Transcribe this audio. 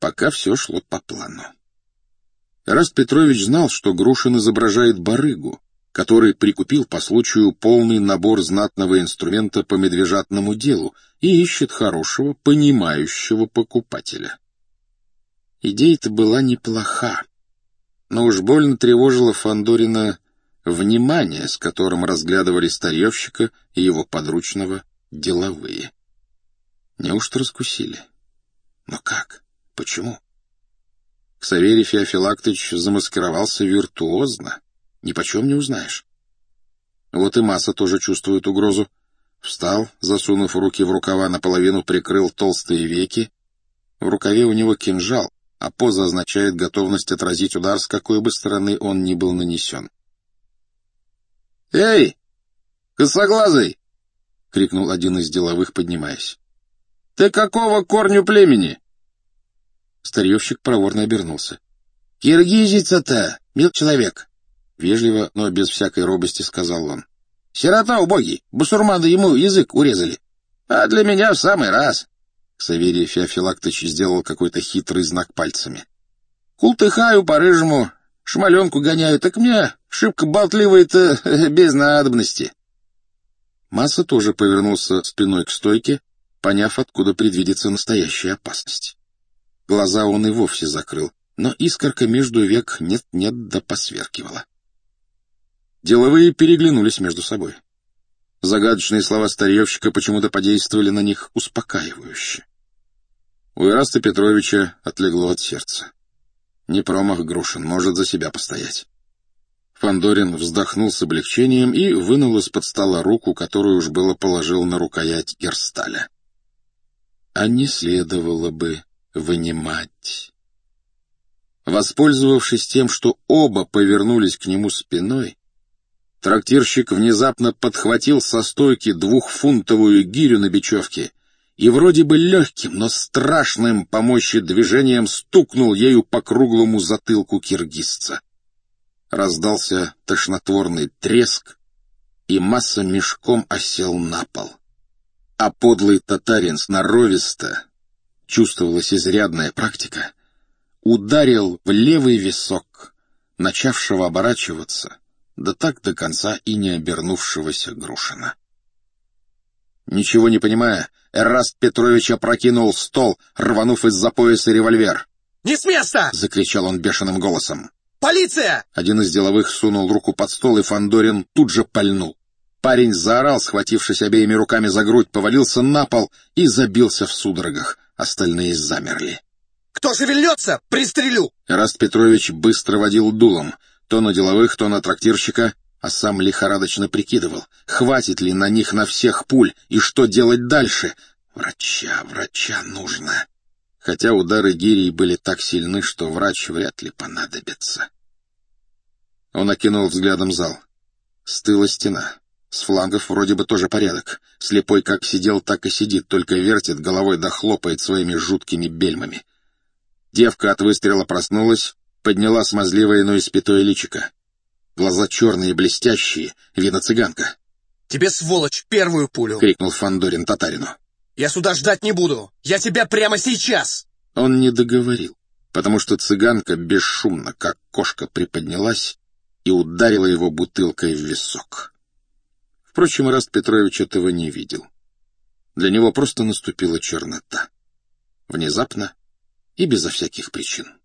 пока все шло по плану. Эраст Петрович знал, что Грушин изображает барыгу, который прикупил по случаю полный набор знатного инструмента по медвежатному делу и ищет хорошего, понимающего покупателя. Идея-то была неплоха, но уж больно тревожило Фандорина внимание, с которым разглядывали старьевщика и его подручного деловые. Неужто раскусили? Но как? Почему? Ксаверий Феофилактыч замаскировался виртуозно, нипочем не узнаешь. Вот и Маса тоже чувствует угрозу. Встал, засунув руки в рукава, наполовину прикрыл толстые веки. В рукаве у него кинжал, а поза означает готовность отразить удар, с какой бы стороны он ни был нанесен. «Эй, косоглазый!» — крикнул один из деловых, поднимаясь. «Ты какого корню племени?» Старьевщик проворно обернулся. «Киргизица-то, мил человек!» — вежливо, но без всякой робости сказал он. «Сирота убогий, бусурманы ему язык урезали. А для меня в самый раз!» Ксаверий Феофилактыч сделал какой-то хитрый знак пальцами. «Култыхаю по-рыжему, шмаленку гоняю, так мне шибко болтливый-то без надобности». Маса тоже повернулся спиной к стойке, поняв, откуда предвидится настоящая опасность. Глаза он и вовсе закрыл, но искорка между век нет-нет да посверкивала. Деловые переглянулись между собой. Загадочные слова старьевщика почему-то подействовали на них успокаивающе. У Эраста Петровича отлегло от сердца. Не промах Грушин, может за себя постоять. Фандорин вздохнул с облегчением и вынул из-под стола руку, которую уж было положил на рукоять Герсталя. А не следовало бы вынимать. Воспользовавшись тем, что оба повернулись к нему спиной, трактирщик внезапно подхватил со стойки 2-фунтовую гирю на бечевке и вроде бы легким, но страшным по мощи движением стукнул ею по круглому затылку киргизца. Раздался тошнотворный треск, и Маса мешком осел на пол. А подлый татарин сноровисто, чувствовалась изрядная практика, ударил в левый висок, начавшего оборачиваться, да так до конца и не обернувшегося Грушина. Ничего не понимая, Эраст Петрович опрокинул стол, рванув из-за пояса револьвер. «Не с места!» — закричал он бешеным голосом. «Полиция!» Один из деловых сунул руку под стол, и Фандорин тут же пальнул. Парень заорал, схватившись обеими руками за грудь, повалился на пол и забился в судорогах. Остальные замерли. «Кто шевельнется, пристрелю!» Эраст Петрович быстро водил дулом, то на деловых, то на трактирщика, а сам лихорадочно прикидывал, хватит ли на них на всех пуль и что делать дальше. Врача нужно. Хотя удары гирей были так сильны, что врач вряд ли понадобится. Он окинул взглядом зал. Стыла стена. С флангов вроде бы тоже порядок. Слепой как сидел, так и сидит, только вертит головой да хлопает своими жуткими бельмами. Девка от выстрела проснулась, подняла смазливое, но испятое личико. Глаза черные, блестящие, видно цыганка. «Тебе, сволочь, первую пулю!» — крикнул Фандорин татарину. «Я сюда ждать не буду! Я тебя прямо сейчас!» Он не договорил, потому что цыганка бесшумно, как кошка, приподнялась и ударила его бутылкой в висок. Впрочем, Эраст Петрович этого не видел. Для него просто наступила чернота. Внезапно и безо всяких причин.